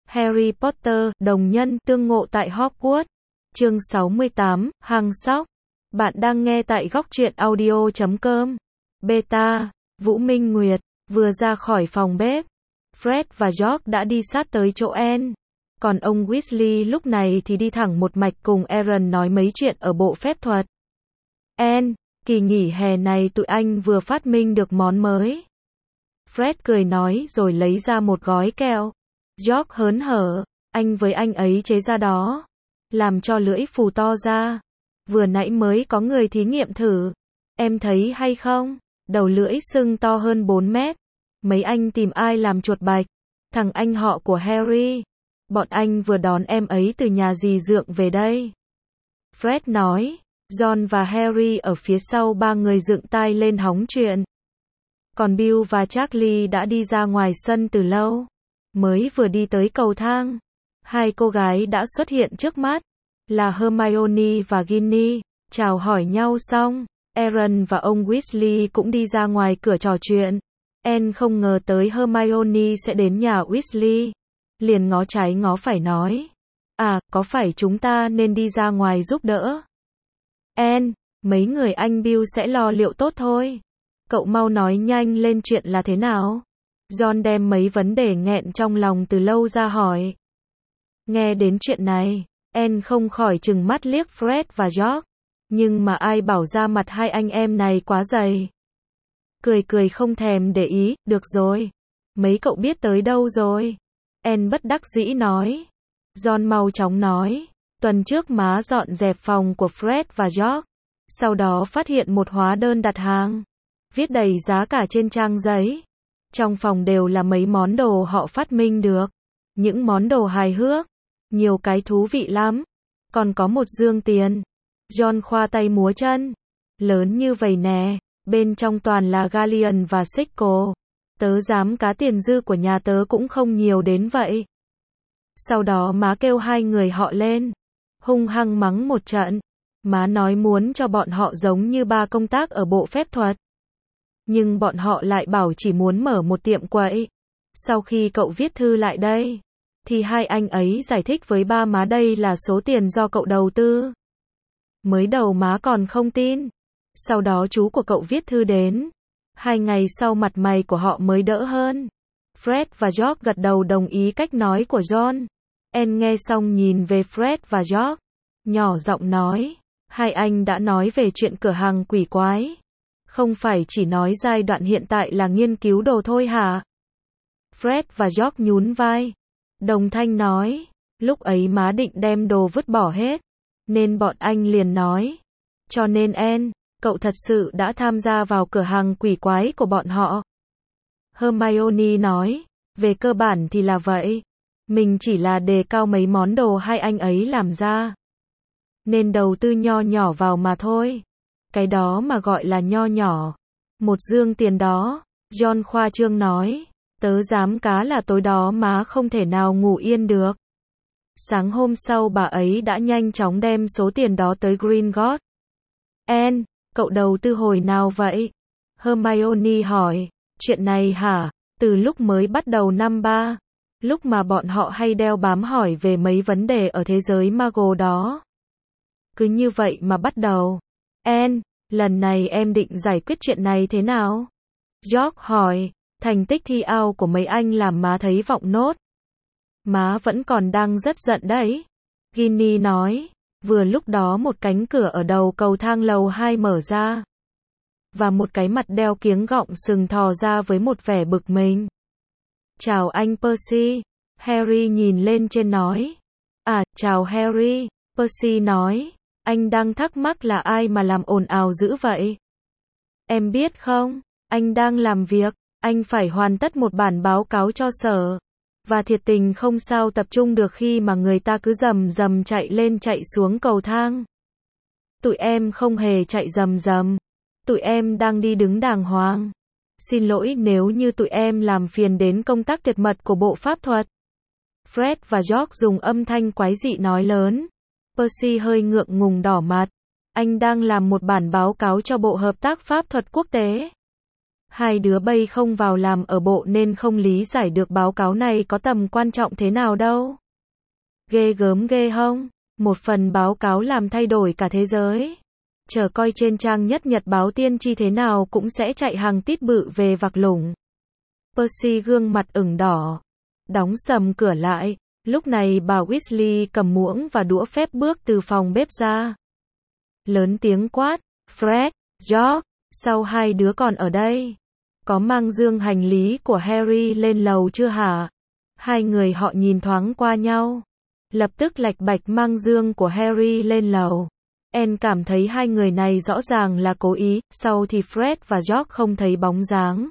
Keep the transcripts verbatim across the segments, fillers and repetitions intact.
Harry Potter, đồng nhân, tương ngộ tại Hogwarts. Chương sáu mươi tám, Hang Sóc. Bạn đang nghe tại góc truyện audio chấm com. Beta, Vũ Minh Nguyệt, vừa ra khỏi phòng bếp. Fred và George đã đi sát tới chỗ Anne. Còn ông Weasley lúc này thì đi thẳng một mạch cùng Aaron nói mấy chuyện ở bộ phép thuật. Anne, kỳ nghỉ hè này tụi anh vừa phát minh được món mới. Fred cười nói rồi lấy ra một gói kẹo. George hớn hở, anh với anh ấy chế ra đó. Làm cho lưỡi phù to ra. Vừa nãy mới có người thí nghiệm thử. Em thấy hay không? Đầu lưỡi sưng to hơn bốn mét. Mấy anh tìm ai làm chuột bạch? Thằng anh họ của Harry. Bọn anh vừa đón em ấy từ nhà dì dượng về đây. Fred nói. Ron và Harry ở phía sau ba người dựng tai lên hóng chuyện. Còn Bill và Charlie đã đi ra ngoài sân từ lâu. Mới vừa đi tới cầu thang. Hai cô gái đã xuất hiện trước mắt. Là Hermione và Ginny. Chào hỏi nhau xong. Aaron và ông Weasley cũng đi ra ngoài cửa trò chuyện. Anne không ngờ tới Hermione sẽ đến nhà Weasley. Liền ngó trái ngó phải nói. À, có phải chúng ta nên đi ra ngoài giúp đỡ? Anne, mấy người anh Bill sẽ lo liệu tốt thôi. Cậu mau nói nhanh lên chuyện là thế nào? Ron đem mấy vấn đề nghẹn trong lòng từ lâu ra hỏi. Nghe đến chuyện này, Anne không khỏi trừng mắt liếc Fred và George. Nhưng mà ai bảo ra mặt hai anh em này quá dày. Cười cười không thèm để ý, được rồi. Mấy cậu biết tới đâu rồi? Anne bất đắc dĩ nói. Ron mau chóng nói. Tuần trước má dọn dẹp phòng của Fred và George. Sau đó phát hiện một hóa đơn đặt hàng. Viết đầy giá cả trên trang giấy. Trong phòng đều là mấy món đồ họ phát minh được. Những món đồ hài hước. Nhiều cái thú vị lắm. Còn có một dương tiền. John khoa tay múa chân. Lớn như vậy nè. Bên trong toàn là galleon và sickle. Tớ dám cá tiền dư của nhà tớ cũng không nhiều đến vậy. Sau đó má kêu hai người họ lên. Hung hăng mắng một trận. Má nói muốn cho bọn họ giống như ba công tác ở bộ phép thuật. Nhưng bọn họ lại bảo chỉ muốn mở một tiệm quậy. Sau khi cậu viết thư lại đây, thì hai anh ấy giải thích với ba má đây là số tiền do cậu đầu tư. Mới đầu má còn không tin. Sau đó chú của cậu viết thư đến. Hai ngày sau mặt mày của họ mới đỡ hơn. Fred và George gật đầu đồng ý cách nói của John. Anne nghe xong nhìn về Fred và George. Nhỏ giọng nói. Hai anh đã nói về chuyện cửa hàng quỷ quái. Không phải chỉ nói giai đoạn hiện tại là nghiên cứu đồ thôi hả? Fred và George nhún vai. Đồng thanh nói. Lúc ấy má định đem đồ vứt bỏ hết. Nên bọn anh liền nói. Cho nên Anne, cậu thật sự đã tham gia vào cửa hàng quỷ quái của bọn họ. Hermione nói. Về cơ bản thì là vậy. Mình chỉ là đề cao mấy món đồ hai anh ấy làm ra. Nên đầu tư nho nhỏ vào mà thôi. Cái đó mà gọi là nho nhỏ. Một dương tiền đó. John khoa trương nói. Tớ dám cá là tối đó má không thể nào ngủ yên được. Sáng hôm sau bà ấy đã nhanh chóng đem số tiền đó tới Gringotts. Anne, cậu đầu tư hồi nào vậy? Hermione hỏi. Chuyện này hả? Từ lúc mới bắt đầu năm ba. Lúc mà bọn họ hay đeo bám hỏi về mấy vấn đề ở thế giới Muggle đó. Cứ như vậy mà bắt đầu. Anne, lần này em định giải quyết chuyện này thế nào? George hỏi. Thành tích thi ao của mấy anh làm má thấy vọng nốt. Má vẫn còn đang rất giận đấy. Ginny nói. Vừa lúc đó một cánh cửa ở đầu cầu thang lầu hai mở ra. Và một cái mặt đeo kiếng gọng sừng thò ra với một vẻ bực mình. Chào anh Percy. Harry nhìn lên trên nói. À, chào Harry. Percy nói. Anh đang thắc mắc là ai mà làm ồn ào dữ vậy? Em biết không, anh đang làm việc. Anh phải hoàn tất một bản báo cáo cho sở. Và thiệt tình không sao tập trung được khi mà người ta cứ rầm rầm chạy lên chạy xuống cầu thang. Tụi em không hề chạy rầm rầm. Tụi em đang đi đứng đàng hoàng. Xin lỗi nếu như tụi em làm phiền đến công tác tuyệt mật của bộ pháp thuật. Fred và George dùng âm thanh quái dị nói lớn. Percy hơi ngượng ngùng đỏ mặt. Anh đang làm một bản báo cáo cho Bộ Hợp tác Pháp thuật Quốc tế. Hai đứa bay không vào làm ở bộ nên không lý giải được báo cáo này có tầm quan trọng thế nào đâu. Ghê gớm ghê hông? Một phần báo cáo làm thay đổi cả thế giới. Chờ coi trên trang nhất nhật báo tiên tri thế nào cũng sẽ chạy hàng tít bự về vạc lủng. Percy gương mặt ửng đỏ. Đóng sầm cửa lại. Lúc này bà Weasley cầm muỗng và đũa phép bước từ phòng bếp ra. Lớn tiếng quát, Fred, George, sao hai đứa còn ở đây? Có mang dương hành lý của Harry lên lầu chưa hả? Hai người họ nhìn thoáng qua nhau. Lập tức lạch bạch mang dương của Harry lên lầu. Anne cảm thấy hai người này rõ ràng là cố ý, sau thì Fred và George không thấy bóng dáng.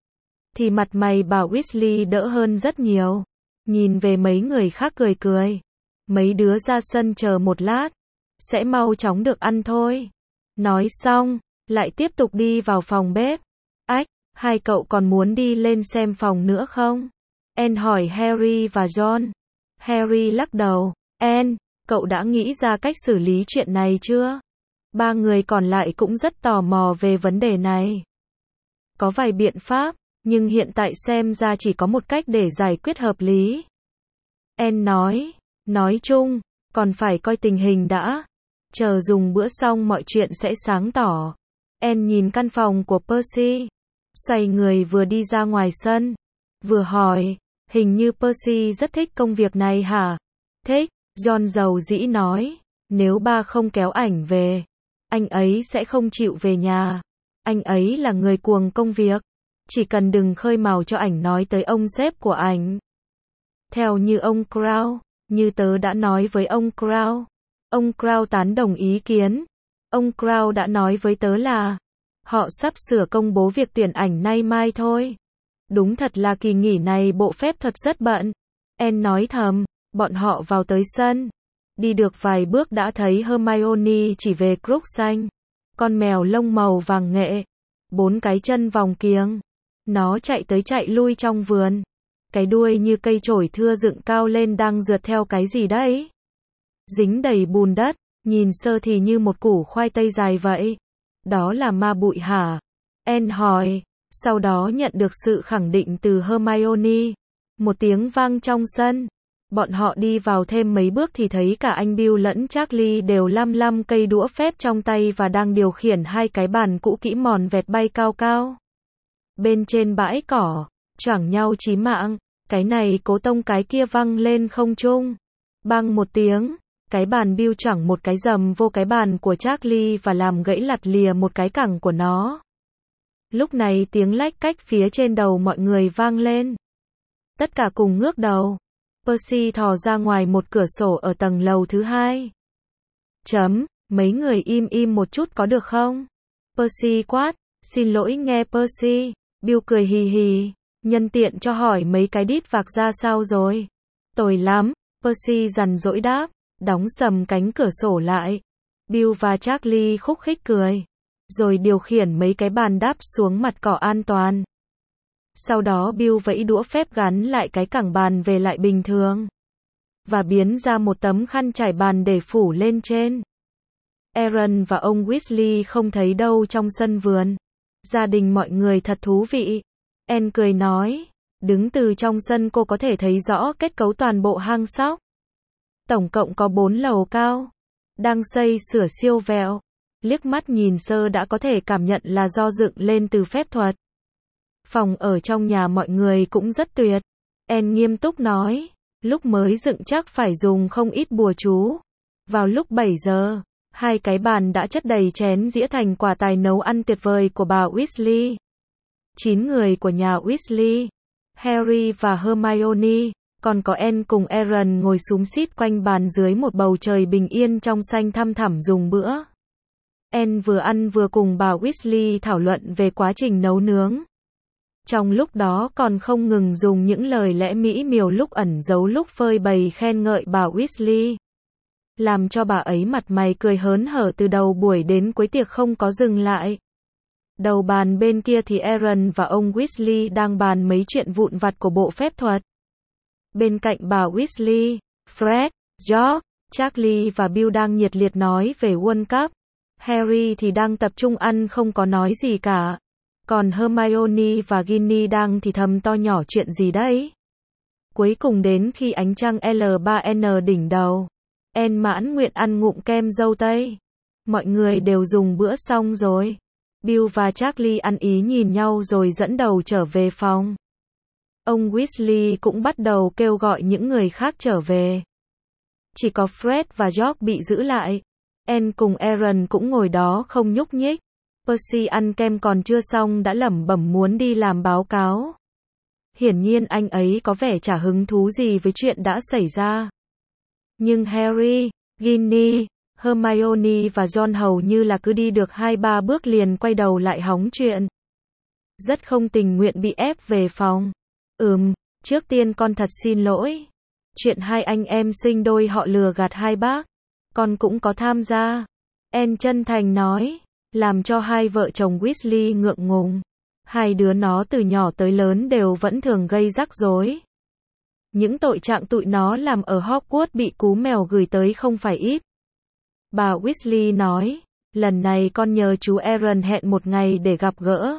Thì mặt mày bà Weasley đỡ hơn rất nhiều. Nhìn về mấy người khác cười cười. Mấy đứa ra sân chờ một lát. Sẽ mau chóng được ăn thôi. Nói xong, lại tiếp tục đi vào phòng bếp. Ách, hai cậu còn muốn đi lên xem phòng nữa không? Anne hỏi Harry và Ron. Harry lắc đầu. Anne, cậu đã nghĩ ra cách xử lý chuyện này chưa? Ba người còn lại cũng rất tò mò về vấn đề này. Có vài biện pháp, nhưng hiện tại xem ra chỉ có một cách để giải quyết hợp lý. Anne nói. Nói chung, còn phải coi tình hình đã. Chờ dùng bữa xong mọi chuyện sẽ sáng tỏ. Anne nhìn căn phòng của Percy. Xoay người vừa đi ra ngoài sân. Vừa hỏi, hình như Percy rất thích công việc này hả? Thích, Ron dầu dĩ nói. Nếu ba không kéo ảnh về, anh ấy sẽ không chịu về nhà. Anh ấy là người cuồng công việc. Chỉ cần đừng khơi mào cho ảnh nói tới ông sếp của ảnh. Theo như ông Crow, như tớ đã nói với ông Crow. Ông Crow tán đồng ý kiến. Ông Crow đã nói với tớ là họ sắp sửa công bố việc tuyển ảnh nay mai thôi. Đúng thật là kỳ nghỉ này bộ phép thuật rất bận. Anne nói thầm, bọn họ vào tới sân. Đi được vài bước đã thấy Hermione chỉ về Crookshanks. Con mèo lông màu vàng nghệ. Bốn cái chân vòng kiếng. Nó chạy tới chạy lui trong vườn. Cái đuôi như cây chổi thưa dựng cao lên đang rượt theo cái gì đấy. Dính đầy bùn đất, nhìn sơ thì như một củ khoai tây dài vậy. Đó là ma bụi hả? Anne hỏi, sau đó nhận được sự khẳng định từ Hermione. Một tiếng vang trong sân. Bọn họ đi vào thêm mấy bước thì thấy cả anh Bill lẫn Charlie đều lăm lăm cây đũa phép trong tay và đang điều khiển hai cái bàn cũ kỹ mòn vẹt bay cao cao. Bên trên bãi cỏ, choảng nhau chí mạng, cái này cố tông cái kia văng lên không trung. Bang một tiếng, cái bàn Bill choảng một cái dầm vô cái bàn của Charlie và làm gãy lặt lìa một cái cẳng của nó. Lúc này tiếng lách cách phía trên đầu mọi người vang lên. Tất cả cùng ngước đầu. Percy thò ra ngoài một cửa sổ ở tầng lầu thứ hai. Chấm, mấy người im im một chút có được không? Percy quát, xin lỗi nghe Percy. Bill cười hì hì, nhân tiện cho hỏi mấy cái đít vạc ra sao rồi. Tồi lắm, Percy dằn dỗi đáp, đóng sầm cánh cửa sổ lại. Bill và Charlie khúc khích cười. Rồi điều khiển mấy cái bàn đáp xuống mặt cỏ an toàn. Sau đó Bill vẫy đũa phép gắn lại cái cẳng bàn về lại bình thường. Và biến ra một tấm khăn trải bàn để phủ lên trên. Aaron và ông Weasley không thấy đâu trong sân vườn. Gia đình mọi người thật thú vị. Anne cười nói. Đứng từ trong sân cô có thể thấy rõ kết cấu toàn bộ hang sóc. Tổng cộng có bốn lầu cao. Đang xây sửa siêu vẹo. Liếc mắt nhìn sơ đã có thể cảm nhận là do dựng lên từ phép thuật. Phòng ở trong nhà mọi người cũng rất tuyệt. Anne nghiêm túc nói. Lúc mới dựng chắc phải dùng không ít bùa chú. Vào lúc bảy giờ, hai cái bàn đã chất đầy chén dĩa thành quả tài nấu ăn tuyệt vời của bà Weasley. Chín người của nhà Weasley, Harry và Hermione, còn có Anne cùng Aaron ngồi xúm xít quanh bàn dưới một bầu trời bình yên trong xanh thăm thẳm dùng bữa. Anne vừa ăn vừa cùng bà Weasley thảo luận về quá trình nấu nướng. Trong lúc đó còn không ngừng dùng những lời lẽ mỹ miều lúc ẩn giấu lúc phơi bày khen ngợi bà Weasley. Làm cho bà ấy mặt mày cười hớn hở từ đầu buổi đến cuối tiệc không có dừng lại. Đầu bàn bên kia thì Aaron và ông Weasley đang bàn mấy chuyện vụn vặt của bộ phép thuật. Bên cạnh bà Weasley, Fred, George, Charlie và Bill đang nhiệt liệt nói về World Cup. Harry thì đang tập trung ăn không có nói gì cả. Còn Hermione và Ginny đang thì thầm to nhỏ chuyện gì đấy? Cuối cùng đến khi ánh trăng L ba N đỉnh đầu, Anne mãn nguyện ăn ngụm kem dâu tây. Mọi người đều dùng bữa xong rồi. Bill và Charlie ăn ý nhìn nhau rồi dẫn đầu trở về phòng. Ông Weasley cũng bắt đầu kêu gọi những người khác trở về. Chỉ có Fred và George bị giữ lại. Anne cùng Aaron cũng ngồi đó không nhúc nhích. Percy ăn kem còn chưa xong đã lẩm bẩm muốn đi làm báo cáo. Hiển nhiên anh ấy có vẻ chả hứng thú gì với chuyện đã xảy ra. Nhưng Harry, Ginny, Hermione và Ron hầu như là cứ đi được hai ba bước liền quay đầu lại hóng chuyện. Rất không tình nguyện bị ép về phòng. Ừm, trước tiên con thật xin lỗi. Chuyện hai anh em sinh đôi họ lừa gạt hai bác. Con cũng có tham gia. Anne chân thành nói, làm cho hai vợ chồng Weasley ngượng ngùng. Hai đứa nó từ nhỏ tới lớn đều vẫn thường gây rắc rối. Những tội trạng tụi nó làm ở Hogwarts bị cú mèo gửi tới không phải ít. Bà Weasley nói, lần này con nhờ chú Aaron hẹn một ngày để gặp gỡ.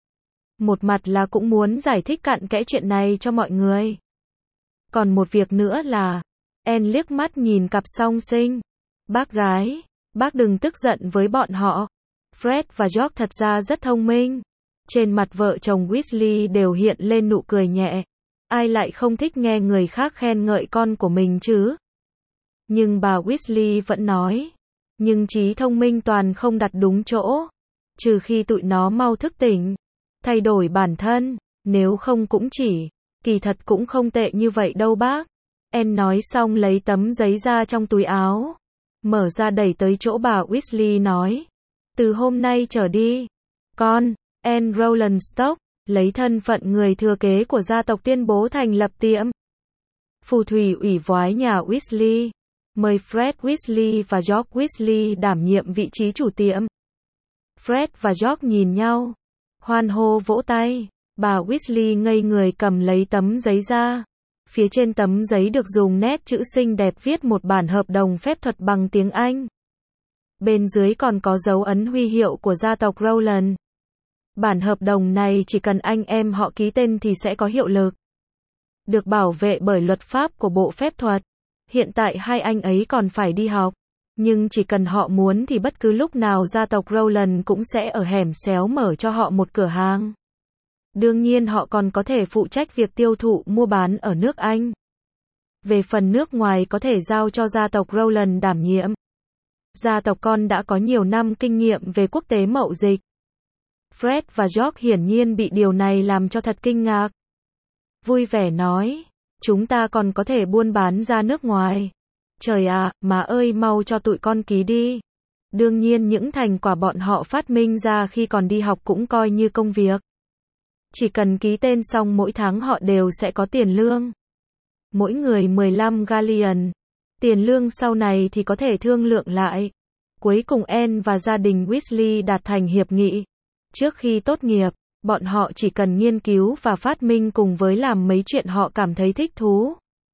Một mặt là cũng muốn giải thích cặn kẽ chuyện này cho mọi người. Còn một việc nữa là, Anne liếc mắt nhìn cặp song sinh. Bác gái, bác đừng tức giận với bọn họ. Fred và George thật ra rất thông minh. Trên mặt vợ chồng Weasley đều hiện lên nụ cười nhẹ. Ai lại không thích nghe người khác khen ngợi con của mình chứ? Nhưng bà Weasley vẫn nói, nhưng trí thông minh toàn không đặt đúng chỗ. Trừ khi tụi nó mau thức tỉnh, thay đổi bản thân, nếu không cũng chỉ, kỳ thật cũng không tệ như vậy đâu bác. Anne nói xong lấy tấm giấy ra trong túi áo, mở ra đẩy tới chỗ bà Weasley nói, từ hôm nay trở đi, con, Anne Rowland Stoke, lấy thân phận người thừa kế của gia tộc tuyên bố thành lập tiệm phù thủy ủy vói nhà Weasley. Mời Fred Weasley và George Weasley đảm nhiệm vị trí chủ tiệm. Fred và George nhìn nhau, hoan hô vỗ tay. Bà Weasley ngây người cầm lấy tấm giấy ra. Phía trên tấm giấy được dùng nét chữ xinh đẹp viết một bản hợp đồng phép thuật bằng tiếng Anh. Bên dưới còn có dấu ấn huy hiệu của gia tộc Rowland. Bản hợp đồng này chỉ cần anh em họ ký tên thì sẽ có hiệu lực. Được bảo vệ bởi luật pháp của bộ phép thuật. Hiện tại hai anh ấy còn phải đi học. Nhưng chỉ cần họ muốn thì bất cứ lúc nào gia tộc Rowland cũng sẽ ở hẻm xéo mở cho họ một cửa hàng. Đương nhiên họ còn có thể phụ trách việc tiêu thụ mua bán ở nước Anh. Về phần nước ngoài có thể giao cho gia tộc Rowland đảm nhiệm. Gia tộc con đã có nhiều năm kinh nghiệm về quốc tế mậu dịch. Fred và George hiển nhiên bị điều này làm cho thật kinh ngạc. Vui vẻ nói, chúng ta còn có thể buôn bán ra nước ngoài. Trời ạ, à, má ơi mau cho tụi con ký đi. Đương nhiên những thành quả bọn họ phát minh ra khi còn đi học cũng coi như công việc. Chỉ cần ký tên xong mỗi tháng họ đều sẽ có tiền lương. Mỗi người mười lăm galleon. Tiền lương sau này thì có thể thương lượng lại. Cuối cùng Anne và gia đình Weasley đạt thành hiệp nghị. Trước khi tốt nghiệp, bọn họ chỉ cần nghiên cứu và phát minh cùng với làm mấy chuyện họ cảm thấy thích thú.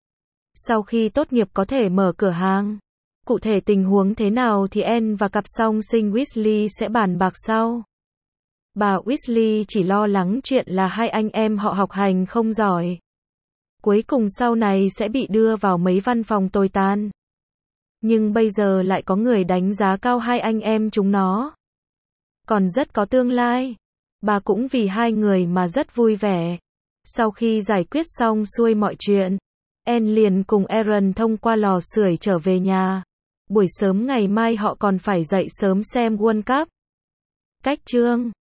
Sau khi tốt nghiệp có thể mở cửa hàng. Cụ thể tình huống thế nào thì Anne và cặp song sinh Weasley sẽ bàn bạc sau. Bà Weasley chỉ lo lắng chuyện là hai anh em họ học hành không giỏi. Cuối cùng sau này sẽ bị đưa vào mấy văn phòng tồi tàn. Nhưng bây giờ lại có người đánh giá cao hai anh em chúng nó. Còn rất có tương lai. Bà cũng vì hai người mà rất vui vẻ. Sau khi giải quyết xong xuôi mọi chuyện, Anne liền cùng Aaron thông qua lò sưởi trở về nhà. Buổi sớm ngày mai họ còn phải dậy sớm xem World Cup. Cách chương